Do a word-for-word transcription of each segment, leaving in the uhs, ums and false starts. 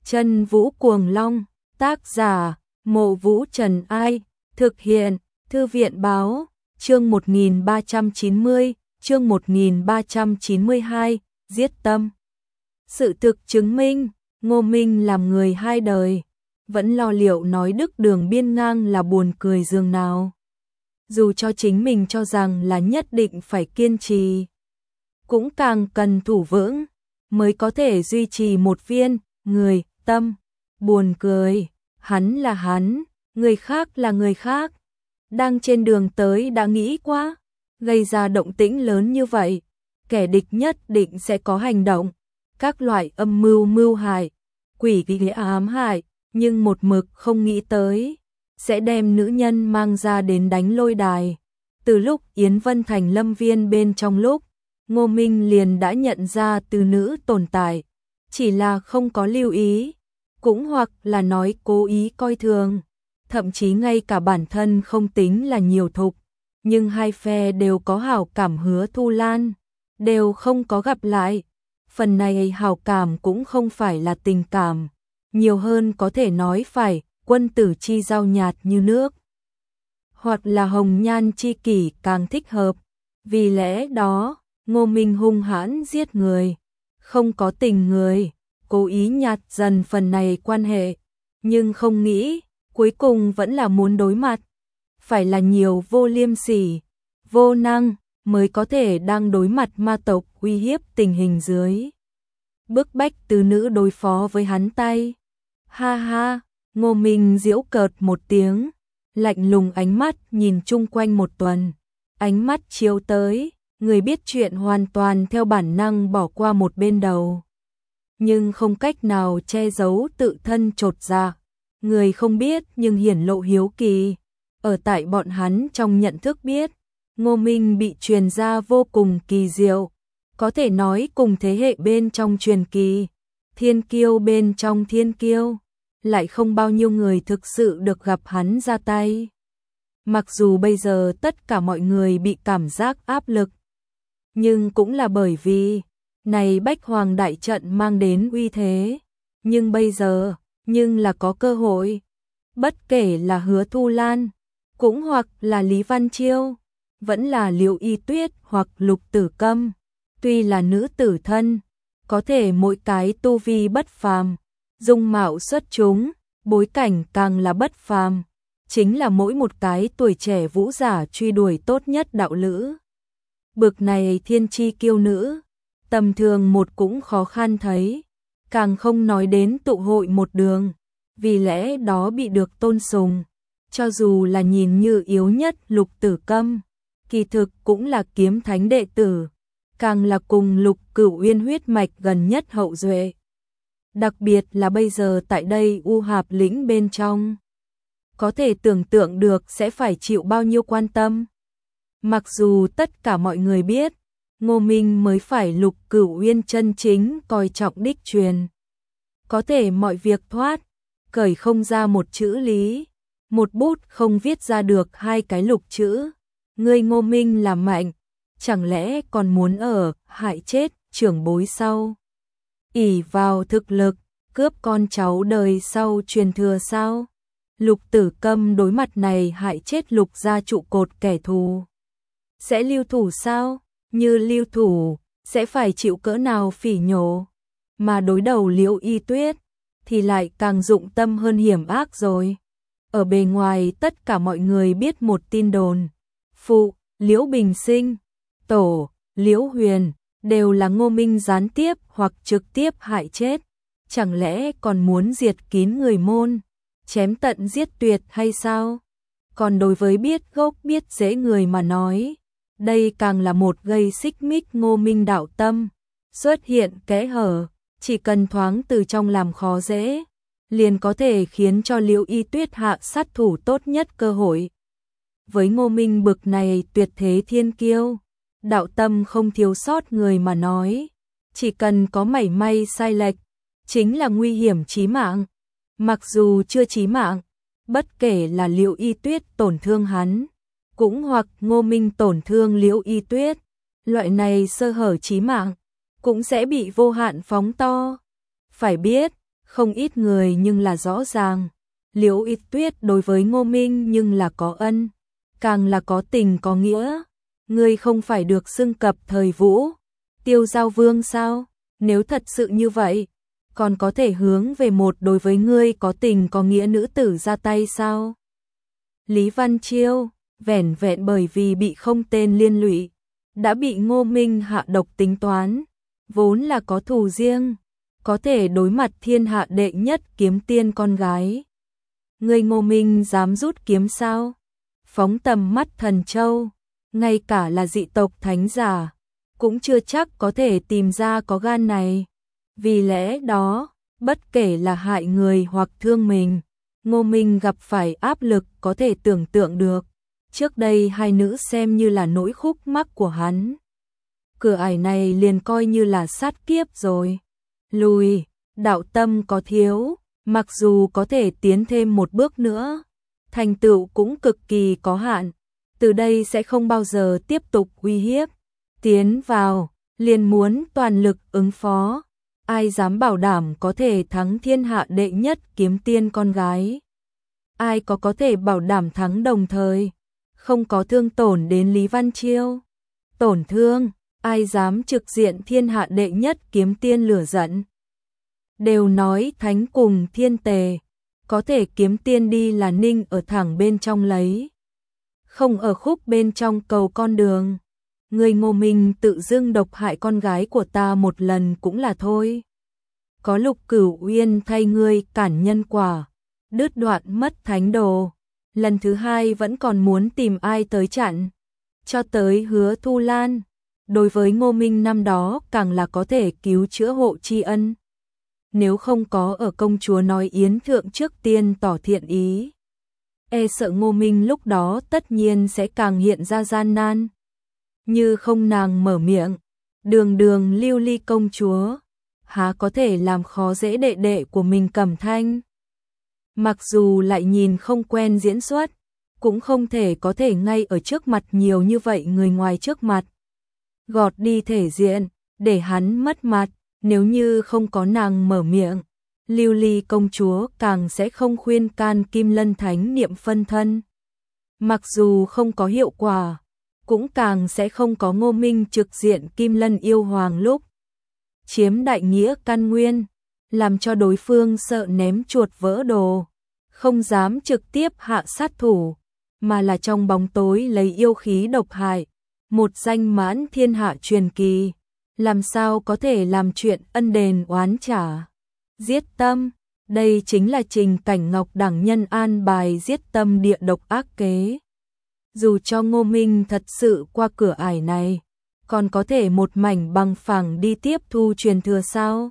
Chân Vũ Cuồng Long, tác giả, Mộ Vũ Trần Ai, thực hiện, Thư viện Báo, chương một nghìn ba trăm chín mươi, chương một nghìn ba trăm chín mươi hai, giết tâm. Sự thực chứng minh, Ngô Minh làm người hai đời, vẫn lo liệu nói đức đường biên ngang là buồn cười dường nào. Dù cho chính mình cho rằng là nhất định phải kiên trì, cũng càng cần thủ vững, mới có thể duy trì một viên, người, tâm. Buồn cười, hắn là hắn, người khác là người khác. Đang trên đường tới đã nghĩ quá, gây ra động tĩnh lớn như vậy, kẻ địch nhất định sẽ có hành động, các loại âm mưu mưu hại, quỷ kế ám hại, nhưng một mực không nghĩ tới, sẽ đem nữ nhân mang ra đến đánh lôi đài. Từ lúc Yến Vân Thành lâm viên bên trong lúc, Ngô Minh liền đã nhận ra từ nữ tồn tại, chỉ là không có lưu ý, cũng hoặc là nói cố ý coi thường, thậm chí ngay cả bản thân không tính là nhiều thục, nhưng hai phe đều có hảo cảm Hứa Thu Lan, đều không có gặp lại. Phần này hảo cảm cũng không phải là tình cảm, nhiều hơn có thể nói phải quân tử chi giao nhạt như nước, hoặc là hồng nhan chi kỷ càng thích hợp. Vì lẽ đó, Ngô Minh hung hãn giết người, không có tình người, cố ý nhạt dần phần này quan hệ, nhưng không nghĩ, cuối cùng vẫn là muốn đối mặt. Phải là nhiều vô liêm sỉ, vô năng, mới có thể đang đối mặt ma tộc uy hiếp tình hình dưới. Bức bách từ nữ đối phó với hắn tay. Ha ha, Ngô Minh giễu cợt một tiếng, lạnh lùng ánh mắt nhìn chung quanh một tuần. Ánh mắt chiếu tới, người biết chuyện hoàn toàn theo bản năng bỏ qua một bên đầu. Nhưng không cách nào che giấu tự thân chột dạ. Người không biết nhưng hiển lộ hiếu kỳ. Ở tại bọn hắn trong nhận thức biết, Ngô Minh bị truyền ra vô cùng kỳ diệu. Có thể nói cùng thế hệ bên trong truyền kỳ, thiên kiêu bên trong thiên kiêu, lại không bao nhiêu người thực sự được gặp hắn ra tay. Mặc dù bây giờ tất cả mọi người bị cảm giác áp lực, nhưng cũng là bởi vì này Bách Hoàng đại trận mang đến uy thế, nhưng bây giờ, nhưng là có cơ hội. Bất kể là Hứa Thu Lan, cũng hoặc là Lý Văn Chiêu, vẫn là Liễu Y Tuyết hoặc Lục Tử Câm, tuy là nữ tử thân, có thể mỗi cái tu vi bất phàm, dung mạo xuất chúng, bối cảnh càng là bất phàm, chính là mỗi một cái tuổi trẻ vũ giả truy đuổi tốt nhất đạo lữ. Bực này thiên chi kiêu nữ, tầm thường một cũng khó khăn thấy, càng không nói đến tụ hội một đường, vì lẽ đó bị được tôn sùng. Cho dù là nhìn như yếu nhất Lục Tử Câm, kỳ thực cũng là kiếm thánh đệ tử, càng là cùng Lục Cửu Uyên huyết mạch gần nhất hậu duệ. Đặc biệt là bây giờ tại đây U Hạp lĩnh bên trong, có thể tưởng tượng được sẽ phải chịu bao nhiêu quan tâm. Mặc dù tất cả mọi người biết, Ngô Minh mới phải Lục Cửu Uyên chân chính coi trọng đích truyền. Có thể mọi việc thoát, cởi không ra một chữ lý, một bút không viết ra được hai cái lục chữ. Ngươi Ngô Minh là mạnh, chẳng lẽ còn muốn ở hại chết trưởng bối sau? Ỷ vào thực lực, cướp con cháu đời sau truyền thừa sao? Lục Tử Câm đối mặt này hại chết Lục gia trụ cột kẻ thù, sẽ lưu thủ sao? Như lưu thủ, sẽ phải chịu cỡ nào phỉ nhổ? Mà đối đầu Liễu Y Tuyết, thì lại càng dụng tâm hơn hiểm ác rồi. Ở bề ngoài tất cả mọi người biết một tin đồn, phụ, Liễu Bình Sinh, tổ, Liễu Huyền, đều là Ngô Minh gián tiếp hoặc trực tiếp hại chết. Chẳng lẽ còn muốn diệt kín người môn, chém tận giết tuyệt hay sao? Còn đối với biết gốc biết rễ người mà nói, đây càng là một gây xích mích Ngô Minh đạo tâm. Xuất hiện kẽ hở, chỉ cần thoáng từ trong làm khó dễ, liền có thể khiến cho Liễu Y Tuyết hạ sát thủ tốt nhất cơ hội. Với Ngô Minh bực này tuyệt thế thiên kiêu, đạo tâm không thiếu sót người mà nói, chỉ cần có mảy may sai lệch, chính là nguy hiểm chí mạng. Mặc dù chưa chí mạng, bất kể là Liễu Y Tuyết tổn thương hắn, cũng hoặc Ngô Minh tổn thương Liễu Y Tuyết, loại này sơ hở chí mạng, cũng sẽ bị vô hạn phóng to. Phải biết, Không ít người nhưng là rõ ràng, Liễu Ít Tuyết đối với Ngô Minh nhưng là có ân, càng là có tình có nghĩa. Ngươi không phải được xưng cập thời vũ, Tiêu Giao Vương sao? Nếu thật sự như vậy, còn có thể hướng về một đối với ngươi có tình có nghĩa nữ tử ra tay sao? Lý Văn Chiêu, vẻn vẹn bởi vì bị không tên liên lụy, đã bị Ngô Minh hạ độc tính toán, vốn là có thù riêng, có thể đối mặt thiên hạ đệ nhất kiếm tiên con gái. Ngươi Ngô Minh dám rút kiếm sao? Phóng tầm mắt Thần Châu, ngay cả là dị tộc thánh giả, cũng chưa chắc có thể tìm ra có gan này. Vì lẽ đó, bất kể là hại người hoặc thương mình, Ngô Minh gặp phải áp lực có thể tưởng tượng được. Trước đây hai nữ xem như là nỗi khúc mắc của hắn. Cửa ải này liền coi như là sát kiếp rồi. Lùi, đạo tâm có thiếu, mặc dù có thể tiến thêm một bước nữa, thành tựu cũng cực kỳ có hạn. Từ đây sẽ không bao giờ tiếp tục uy hiếp. Tiến vào, liền muốn toàn lực ứng phó. Ai dám bảo đảm có thể thắng thiên hạ đệ nhất kiếm tiên con gái? Ai có có thể bảo đảm thắng đồng thời không có thương tổn đến Lý Văn Chiêu? Tổn thương, ai dám trực diện thiên hạ đệ nhất kiếm tiên lửa giận? Đều nói thánh cùng thiên tề, có thể kiếm tiên đi là ninh ở thẳng bên trong lấy, không ở khúc bên trong cầu con đường. Người Ngô Minh tự dưng độc hại con gái của ta một lần cũng là thôi. Có Lục Cửu Uyên thay ngươi cản nhân quả, đứt đoạn mất thánh đồ, lần thứ hai vẫn còn muốn tìm ai tới chặn. Cho tới Hứa Thu Lan, đối với Ngô Minh năm đó càng là có thể cứu chữa hộ tri ân. Nếu không có ở công chúa nói yến thượng trước tiên tỏ thiện ý, e sợ Ngô Minh lúc đó tất nhiên sẽ càng hiện ra gian nan. Như không nàng mở miệng, đường đường Lưu Ly công chúa, há có thể làm khó dễ đệ đệ của mình Cẩm Thanh. Mặc dù lại nhìn không quen diễn xuất, cũng không thể có thể ngay ở trước mặt nhiều như vậy người ngoài trước mặt gọt đi thể diện, để hắn mất mặt. Nếu như không có nàng mở miệng, Lưu Ly công chúa càng sẽ không khuyên can Kim Lân Thánh niệm phân thân. Mặc dù không có hiệu quả, cũng càng sẽ không có Ngô Minh trực diện Kim Lân yêu hoàng lúc chiếm đại nghĩa căn nguyên, làm cho đối phương sợ ném chuột vỡ đồ, không dám trực tiếp hạ sát thủ, mà là trong bóng tối lấy yêu khí độc hại, một danh mãn thiên hạ truyền kỳ, làm sao có thể làm chuyện ân đền oán trả. Giết tâm, đây chính là Trình Cảnh Ngọc đẳng nhân an bài giết tâm địa độc ác kế. Dù cho Ngô Minh thật sự qua cửa ải này, còn có thể một mảnh bằng phẳng đi tiếp thu truyền thừa sao?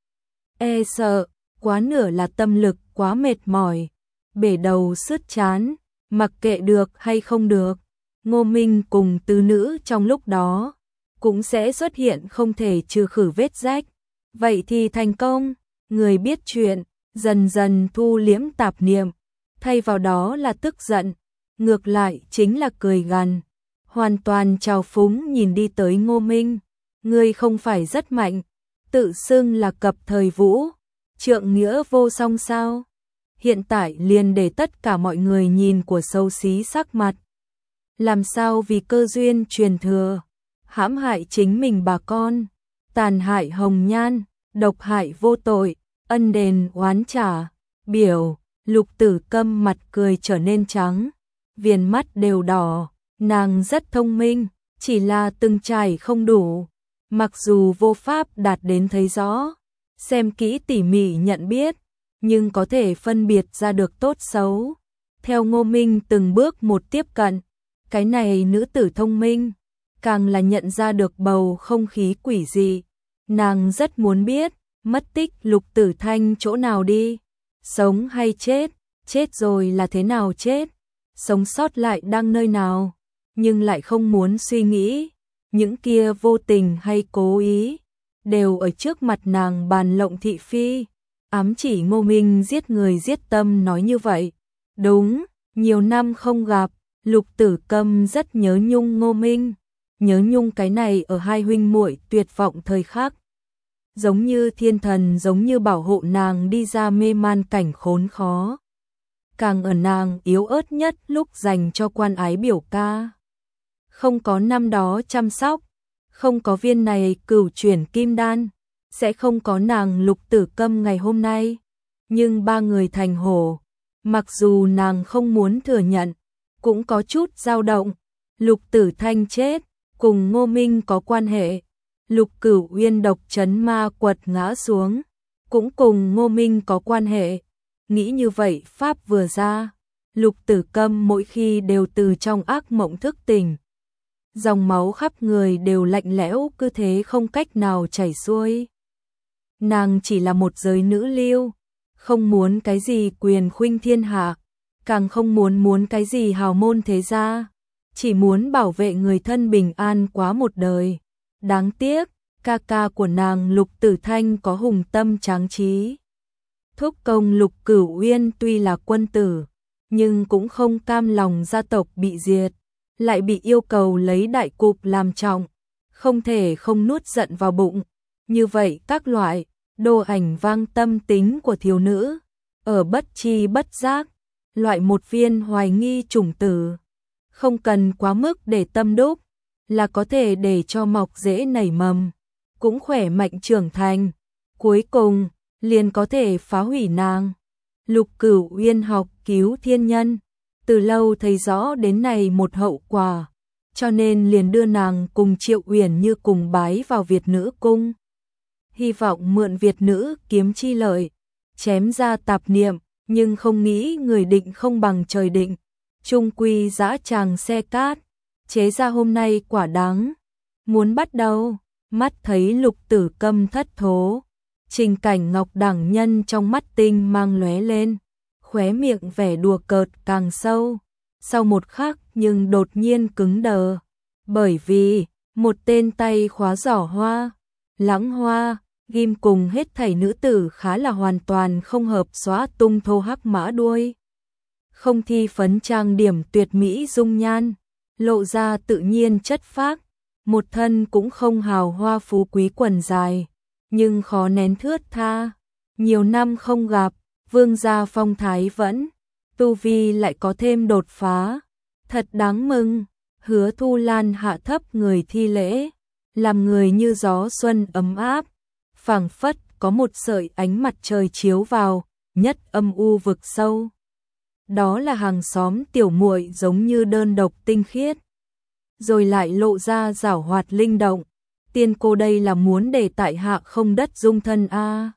E sợ, quá nửa là tâm lực quá mệt mỏi, bể đầu sứt chán, mặc kệ được hay không được, Ngô Minh cùng tứ nữ trong lúc đó cũng sẽ xuất hiện không thể trừ khử vết rách. Vậy thì thành công, người biết chuyện, dần dần thu liễm tạp niệm, thay vào đó là tức giận, ngược lại chính là cười gằn, hoàn toàn trào phúng nhìn đi tới Ngô Minh. Ngươi không phải rất mạnh, tự xưng là cập thời vũ, trượng nghĩa vô song sao? Hiện tại liền để tất cả mọi người nhìn của xấu xí sắc mặt. Làm sao vì cơ duyên truyền thừa, hãm hại chính mình bà con, tàn hại hồng nhan, độc hại vô tội, ân đền oán trả. Biểu, Lục Tử Câm mặt cười trở nên trắng, viền mắt đều đỏ, nàng rất thông minh, chỉ là từng trải không đủ, mặc dù vô pháp đạt đến thấy rõ, xem kỹ tỉ mỉ nhận biết, nhưng có thể phân biệt ra được tốt xấu. Theo Ngô Minh từng bước một tiếp cận, cái này nữ tử thông minh, càng là nhận ra được bầu không khí quỷ dị. Nàng rất muốn biết, mất tích Lục Tử Thanh chỗ nào đi, sống hay chết, chết rồi là thế nào chết, sống sót lại đang nơi nào, nhưng lại không muốn suy nghĩ, những kia vô tình hay cố ý, đều ở trước mặt nàng bàn lộng thị phi, ám chỉ Ngô Minh giết người giết tâm nói như vậy. Đúng, nhiều năm không gặp, Lục Tử Câm rất nhớ nhung Ngô Minh, nhớ nhung cái này ở hai huynh muội tuyệt vọng thời khắc. giống như thiên thần, giống như bảo hộ nàng đi ra mê man cảnh khốn khó. Càng ở nàng yếu ớt nhất lúc dành cho quan ái biểu ca. Không có năm đó chăm sóc, không có viên này cửu chuyển kim đan, sẽ không có nàng Lục Tử Câm ngày hôm nay. Nhưng ba người thành hổ, mặc dù nàng không muốn thừa nhận, cũng có chút dao động. Lục Tử Thanh chết, cùng Ngô Minh có quan hệ. Lục Cửu Uyên độc chấn ma quật ngã xuống, cũng cùng Ngô Minh có quan hệ. Nghĩ như vậy pháp vừa ra, Lục Tử Câm mỗi khi đều từ trong ác mộng thức tỉnh. Dòng máu khắp người đều lạnh lẽo, cứ thế không cách nào chảy xuôi. Nàng chỉ là một giới nữ lưu, không muốn cái gì quyền khuynh thiên hạ, càng không muốn muốn cái gì hào môn thế gia, chỉ muốn bảo vệ người thân bình an quá một đời. Đáng tiếc, ca ca của nàng Lục Tử Thanh có hùng tâm tráng trí. Thúc công Lục Cửu Uyên tuy là quân tử, nhưng cũng không cam lòng gia tộc bị diệt, lại bị yêu cầu lấy đại cục làm trọng, không thể không nuốt giận vào bụng. Như vậy các loại đồ ảnh vang tâm tính của thiếu nữ, ở bất chi bất giác, loại một viên hoài nghi chủng tử, không cần quá mức để tâm đúc, là có thể để cho mọc rễ nảy mầm, cũng khỏe mạnh trưởng thành, cuối cùng liền có thể phá hủy nàng. Lục Cửu Uyên học cứu thiên nhân, từ lâu thấy rõ đến này một hậu quả, cho nên liền đưa nàng cùng Triệu Uyển Như cùng bái vào Việt Nữ cung. Hy vọng mượn Việt Nữ kiếm chi lợi, chém ra tạp niệm, nhưng không nghĩ người định không bằng trời định, chung quy dã tràng xe cát, chế ra hôm nay quả đáng. Muốn bắt đầu, mắt thấy Lục Tử Câm thất thố, Trình Cảnh Ngọc đẳng nhân trong mắt tinh mang lóe lên, khóe miệng vẻ đùa cợt càng sâu, sau một khắc nhưng đột nhiên cứng đờ, bởi vì một tên tay khóa giỏ hoa, lãng hoa, ghim cùng hết thảy nữ tử khá là hoàn toàn không hợp, xóa tung thô hắc mã đuôi, không thi phấn trang điểm tuyệt mỹ dung nhan, lộ ra tự nhiên chất phác, một thân cũng không hào hoa phú quý quần dài, nhưng khó nén thướt tha, nhiều năm không gặp, vương gia phong thái vẫn, tu vi lại có thêm đột phá, thật đáng mừng. Hứa Thu Lan hạ thấp người thi lễ, làm người như gió xuân ấm áp, phảng phất có một sợi ánh mặt trời chiếu vào, nhất âm u vực sâu. Đó là hàng xóm tiểu muội giống như đơn độc tinh khiết, rồi lại lộ ra giảo hoạt linh động. Tiên cô đây là muốn để tại hạ không đất dung thân a. À.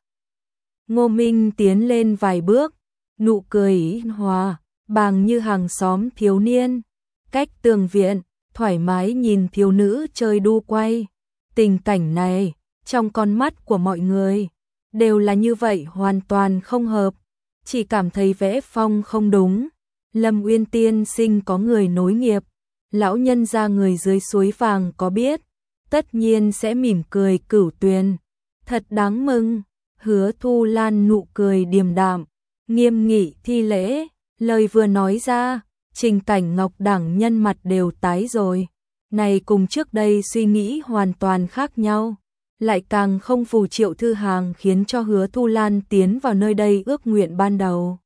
Ngô Minh tiến lên vài bước, nụ cười hòa, bàng như hàng xóm thiếu niên, cách tường viện, thoải mái nhìn thiếu nữ chơi đu quay. Tình cảnh này, trong con mắt của mọi người, đều là như vậy, hoàn toàn không hợp, chỉ cảm thấy vẽ phong không đúng. Lâm Uyên tiên sinh có người nối nghiệp, lão nhân gia người dưới suối vàng có biết, tất nhiên sẽ mỉm cười cửu tuyền, thật đáng mừng. Hứa Thu Lan nụ cười điềm đạm, nghiêm nghị thi lễ, lời vừa nói ra, Trình Cảnh Ngọc đẳng nhân mặt đều tái rồi, này cùng trước đây suy nghĩ hoàn toàn khác nhau, lại càng không phù Triệu Thư Hàng khiến cho Hứa Thu Lan tiến vào nơi đây ước nguyện ban đầu.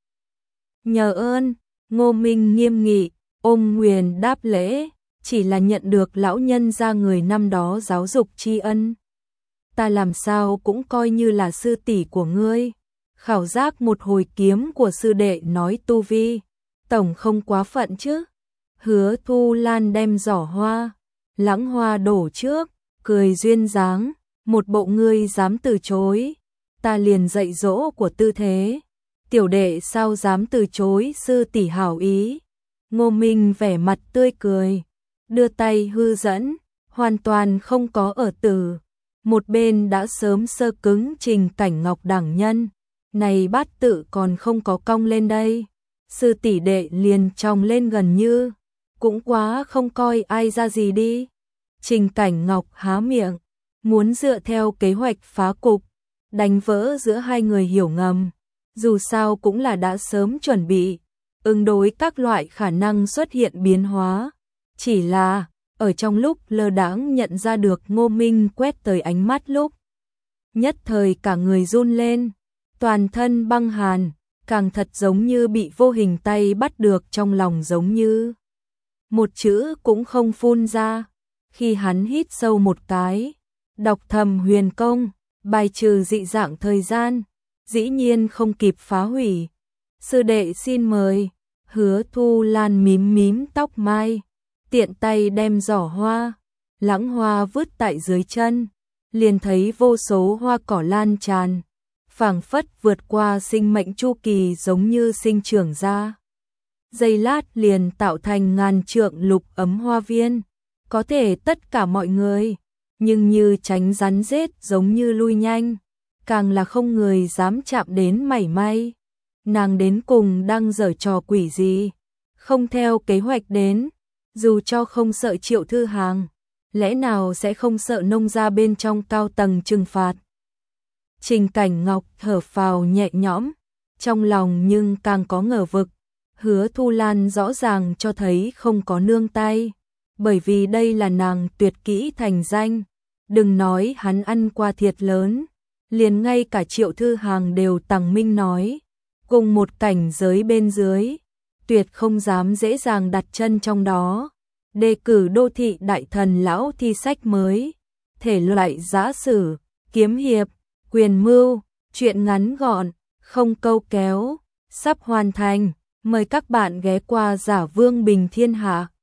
Nhờ ơn, Ngô Minh nghiêm nghị, ôm nguyền đáp lễ, chỉ là nhận được lão nhân gia người năm đó giáo dục tri ân. Ta làm sao cũng coi như là sư tỷ của ngươi, khảo giác một hồi kiếm của sư đệ nói tu vi, tổng không quá phận chứ. Hứa Thu Lan đem giỏ hoa, lãng hoa đổ trước, cười duyên dáng, một bộ ngươi dám từ chối, ta liền dạy dỗ của tư thế, tiểu đệ sao dám từ chối sư tỷ hảo ý. Ngô Minh vẻ mặt tươi cười, đưa tay hư dẫn, hoàn toàn không có ở tử. Một bên đã sớm sơ cứng Trình Cảnh Ngọc đẳng nhân, này bát tự còn không có cong lên đây, sư tỷ đệ liền tròng lên gần như, cũng quá không coi ai ra gì đi. Trình Cảnh Ngọc há miệng, muốn dựa theo kế hoạch phá cục, đánh vỡ giữa hai người hiểu ngầm, dù sao cũng là đã sớm chuẩn bị, ứng đối các loại khả năng xuất hiện biến hóa, chỉ là ở trong lúc lơ đãng nhận ra được Ngô Minh quét tới ánh mắt lúc nhất thời cả người run lên, toàn thân băng hàn, càng thật giống như bị vô hình tay bắt được, trong lòng giống như một chữ cũng không phun ra. Khi hắn hít sâu một cái, đọc thầm huyền công, bài trừ dị dạng thời gian, dĩ nhiên không kịp phá hủy. Sư đệ xin mời. Hứa Thu Lan mím mím tóc mai, tiện tay đem giỏ hoa, lãng hoa vứt tại dưới chân, liền thấy vô số hoa cỏ lan tràn, phảng phất vượt qua sinh mệnh chu kỳ, giống như sinh trưởng ra. Giây lát liền tạo thành ngàn trượng lục ấm hoa viên, có thể tất cả mọi người, nhưng như tránh rắn rết giống như lui nhanh, càng là không người dám chạm đến mảy may. Nàng đến cùng đang giở trò quỷ gì, không theo kế hoạch đến, dù cho không sợ Triệu Thư Hàng, lẽ nào sẽ không sợ nông gia bên trong cao tầng trừng phạt. Trình Cảnh Ngọc thở phào nhẹ nhõm, trong lòng nhưng càng có ngờ vực. Hứa Thu Lan rõ ràng cho thấy không có nương tay, bởi vì đây là nàng tuyệt kỹ thành danh. Đừng nói hắn ăn qua thiệt lớn, liền ngay cả Triệu Thư Hàng đều tằng minh nói, cùng một cảnh giới bên dưới, tuyệt không dám dễ dàng đặt chân trong đó. Đề cử đô thị đại thần lão thi sách mới, thể loại giã sử, kiếm hiệp, quyền mưu, truyện ngắn gọn, không câu kéo, sắp hoàn thành. Mời các bạn ghé qua Giả Vương Bình Thiên Hạ.